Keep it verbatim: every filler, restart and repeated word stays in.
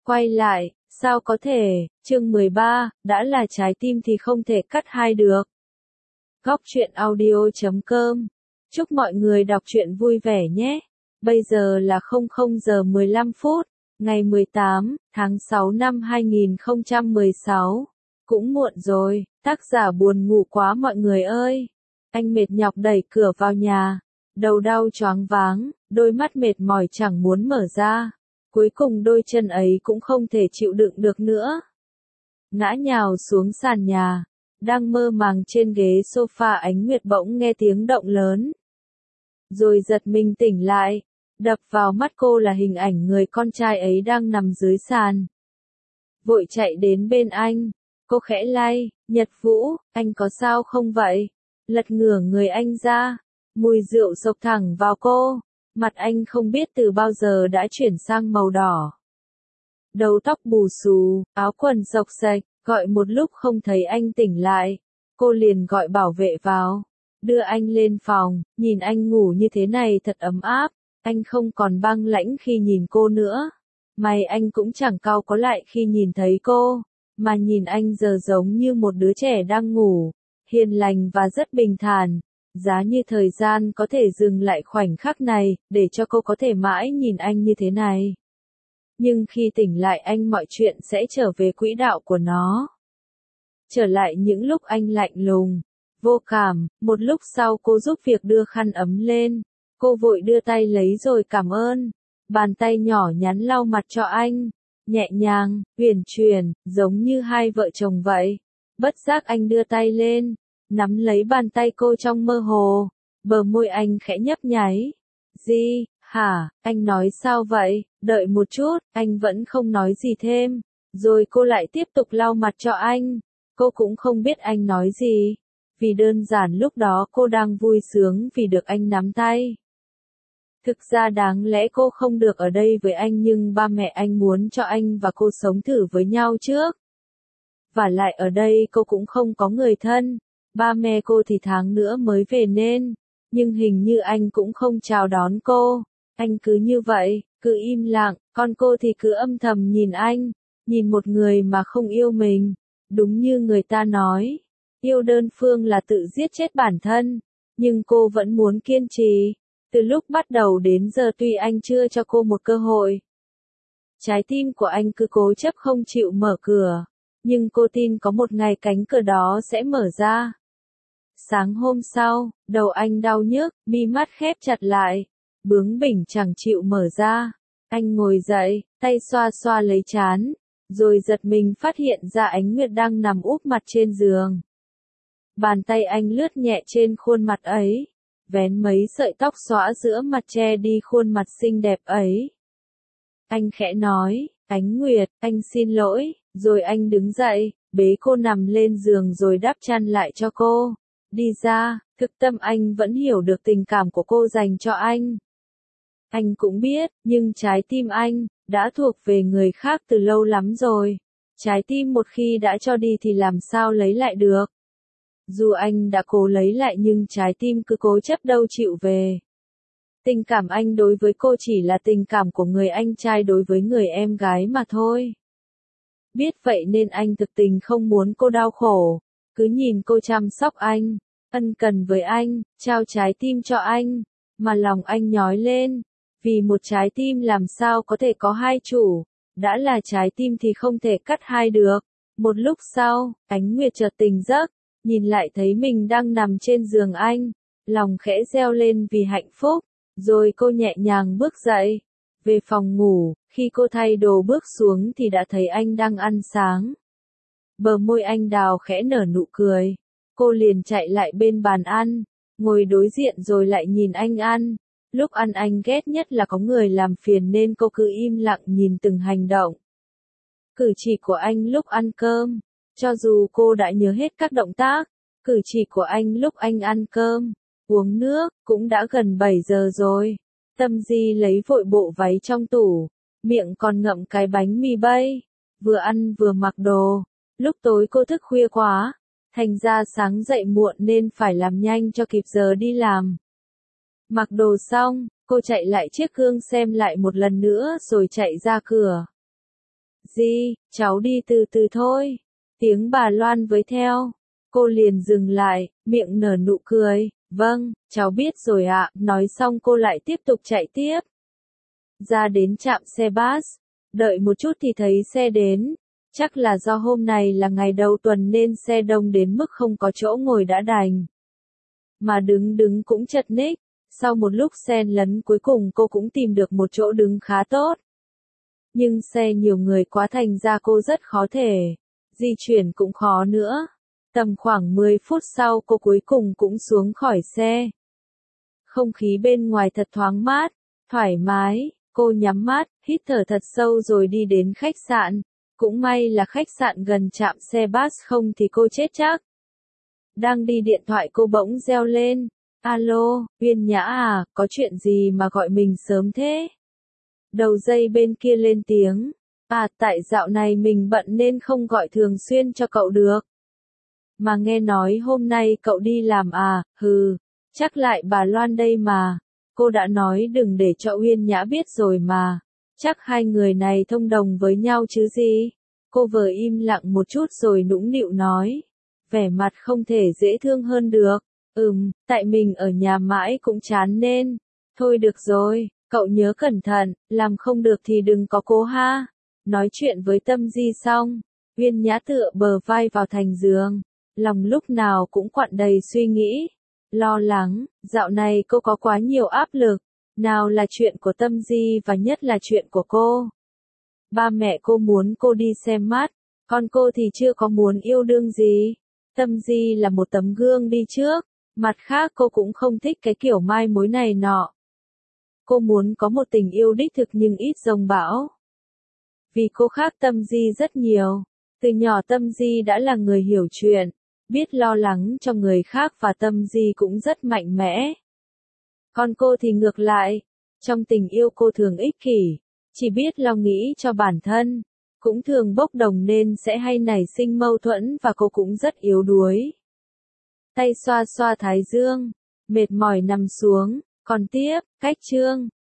Quay lại, sao có thể, chương mười ba, đã là trái tim thì không thể cắt hai được. Góc truyện audio chấm com. Chúc mọi người đọc truyện vui vẻ nhé. Bây giờ là không không giờ mười lăm phút, ngày mười tám tháng sáu năm hai nghìn không trăm mười sáu. Cũng muộn rồi, tác giả buồn ngủ quá mọi người ơi. Anh mệt nhọc đẩy cửa vào nhà, đầu đau choáng váng, đôi mắt mệt mỏi chẳng muốn mở ra. Cuối cùng đôi chân ấy cũng không thể chịu đựng được nữa. Ngã nhào xuống sàn nhà, đang mơ màng trên ghế sofa Ánh Nguyệt bỗng nghe tiếng động lớn. Rồi giật mình tỉnh lại, đập vào mắt cô là hình ảnh người con trai ấy đang nằm dưới sàn. Vội chạy đến bên anh, cô khẽ lay, Nhật Vũ, anh có sao không vậy? Lật ngửa người anh ra, mùi rượu xộc thẳng vào cô. Mặt anh không biết từ bao giờ đã chuyển sang màu đỏ. Đầu tóc bù xù, áo quần xộc xệch, gọi một lúc không thấy anh tỉnh lại. Cô liền gọi bảo vệ vào, đưa anh lên phòng, nhìn anh ngủ như thế này thật ấm áp. Anh không còn băng lãnh khi nhìn cô nữa. Mày anh cũng chẳng cau có lại khi nhìn thấy cô, mà nhìn anh giờ giống như một đứa trẻ đang ngủ, hiền lành và rất bình thản. Giá như thời gian có thể dừng lại khoảnh khắc này, để cho cô có thể mãi nhìn anh như thế này. Nhưng khi tỉnh lại anh mọi chuyện sẽ trở về quỹ đạo của nó. Trở lại những lúc anh lạnh lùng, vô cảm, một lúc sau cô giúp việc đưa khăn ấm lên. Cô vội đưa tay lấy rồi cảm ơn. Bàn tay nhỏ nhắn lau mặt cho anh, nhẹ nhàng, uyển chuyển, giống như hai vợ chồng vậy. Bất giác anh đưa tay lên, nắm lấy bàn tay cô trong mơ hồ, bờ môi anh khẽ nhấp nháy. Gì, hả, anh nói sao vậy, đợi một chút, anh vẫn không nói gì thêm. Rồi cô lại tiếp tục lau mặt cho anh, cô cũng không biết anh nói gì. Vì đơn giản lúc đó cô đang vui sướng vì được anh nắm tay. Thực ra đáng lẽ cô không được ở đây với anh nhưng ba mẹ anh muốn cho anh và cô sống thử với nhau trước. Và lại ở đây cô cũng không có người thân. Ba mẹ cô thì tháng nữa mới về nên, nhưng hình như anh cũng không chào đón cô. Anh cứ như vậy, cứ im lặng, còn cô thì cứ âm thầm nhìn anh, nhìn một người mà không yêu mình. Đúng như người ta nói, yêu đơn phương là tự giết chết bản thân, nhưng cô vẫn muốn kiên trì. Từ lúc bắt đầu đến giờ tuy anh chưa cho cô một cơ hội, trái tim của anh cứ cố chấp không chịu mở cửa, nhưng cô tin có một ngày cánh cửa đó sẽ mở ra. Sáng hôm sau, đầu anh đau nhức, mi mắt khép chặt lại, bướng bỉnh chẳng chịu mở ra. Anh ngồi dậy, tay xoa xoa lấy trán, rồi giật mình phát hiện ra Ánh Nguyệt đang nằm úp mặt trên giường. Bàn tay anh lướt nhẹ trên khuôn mặt ấy, vén mấy sợi tóc xõa giữa mặt che đi khuôn mặt xinh đẹp ấy. Anh khẽ nói, Ánh Nguyệt, anh xin lỗi, rồi anh đứng dậy, bế cô nằm lên giường rồi đắp chăn lại cho cô. Đi ra, thực tâm anh vẫn hiểu được tình cảm của cô dành cho anh. Anh cũng biết, nhưng trái tim anh đã thuộc về người khác từ lâu lắm rồi. Trái tim một khi đã cho đi thì làm sao lấy lại được. Dù anh đã cố lấy lại nhưng trái tim cứ cố chấp đâu chịu về. Tình cảm anh đối với cô chỉ là tình cảm của người anh trai đối với người em gái mà thôi. Biết vậy nên anh thực tình không muốn cô đau khổ, cứ nhìn cô chăm sóc anh, ân cần với anh, trao trái tim cho anh, mà lòng anh nhói lên, vì một trái tim làm sao có thể có hai chủ, đã là trái tim thì không thể cắt hai được. Một lúc sau, Ánh Nguyệt chợt tỉnh giấc, nhìn lại thấy mình đang nằm trên giường anh, lòng khẽ reo lên vì hạnh phúc, rồi cô nhẹ nhàng bước dậy, về phòng ngủ. Khi cô thay đồ bước xuống thì đã thấy anh đang ăn sáng. Bờ môi anh đào khẽ nở nụ cười. Cô liền chạy lại bên bàn ăn, ngồi đối diện rồi lại nhìn anh ăn. Lúc ăn anh ghét nhất là có người làm phiền nên cô cứ im lặng nhìn từng hành động, cử chỉ của anh lúc ăn cơm. Cho dù cô đã nhớ hết các động tác, cử chỉ của anh lúc anh ăn cơm, uống nước, cũng đã gần bảy giờ rồi. Tâm Di lấy vội bộ váy trong tủ, miệng còn ngậm cái bánh mì bay, vừa ăn vừa mặc đồ. Lúc tối cô thức khuya quá, thành ra sáng dậy muộn nên phải làm nhanh cho kịp giờ đi làm. Mặc đồ xong, cô chạy lại chiếc gương xem lại một lần nữa rồi chạy ra cửa. Di, cháu đi từ từ thôi. Tiếng bà Loan với theo. Cô liền dừng lại, miệng nở nụ cười. Vâng, cháu biết rồi ạ. Nói xong cô lại tiếp tục chạy tiếp. Ra đến trạm xe bus. Đợi một chút thì thấy xe đến. Chắc là do hôm này là ngày đầu tuần nên xe đông đến mức không có chỗ ngồi đã đành. Mà đứng đứng cũng chật ních. Sau một lúc xen lấn cuối cùng cô cũng tìm được một chỗ đứng khá tốt. Nhưng xe nhiều người quá thành ra cô rất khó thể. Di chuyển cũng khó nữa. Tầm khoảng mười phút sau cô cuối cùng cũng xuống khỏi xe. Không khí bên ngoài thật thoáng mát, thoải mái. Cô nhắm mắt, hít thở thật sâu rồi đi đến khách sạn. Cũng may là khách sạn gần trạm xe bus không thì cô chết chắc. Đang đi điện thoại cô bỗng reo lên. Alo, Uyên Nhã à, có chuyện gì mà gọi mình sớm thế? Đầu dây bên kia lên tiếng. À, tại dạo này mình bận nên không gọi thường xuyên cho cậu được. Mà nghe nói hôm nay cậu đi làm à, hừ, chắc lại bà Loan đây mà. Cô đã nói đừng để cho Uyên Nhã biết rồi mà. Chắc hai người này thông đồng với nhau chứ gì. Cô vừa im lặng một chút rồi nũng nịu nói. Vẻ mặt không thể dễ thương hơn được. Ừm, tại mình ở nhà mãi cũng chán nên. Thôi được rồi, cậu nhớ cẩn thận, làm không được thì đừng có cố ha. Nói chuyện với Tâm Di xong, Uyên Nhã tựa bờ vai vào thành giường. Lòng lúc nào cũng quặn đầy suy nghĩ. Lo lắng, dạo này cô có quá nhiều áp lực. Nào là chuyện của Tâm Di và nhất là chuyện của cô. Ba mẹ cô muốn cô đi xem mắt, còn cô thì chưa có muốn yêu đương gì. Tâm Di là một tấm gương đi trước, mặt khác cô cũng không thích cái kiểu mai mối này nọ. Cô muốn có một tình yêu đích thực nhưng ít dông bão. Vì cô khác Tâm Di rất nhiều. Từ nhỏ Tâm Di đã là người hiểu chuyện, biết lo lắng cho người khác và Tâm Di cũng rất mạnh mẽ. Còn cô thì ngược lại, trong tình yêu cô thường ích kỷ, chỉ biết lo nghĩ cho bản thân, cũng thường bốc đồng nên sẽ hay nảy sinh mâu thuẫn và cô cũng rất yếu đuối. Tay xoa xoa thái dương, mệt mỏi nằm xuống, còn tiếp, cách chương.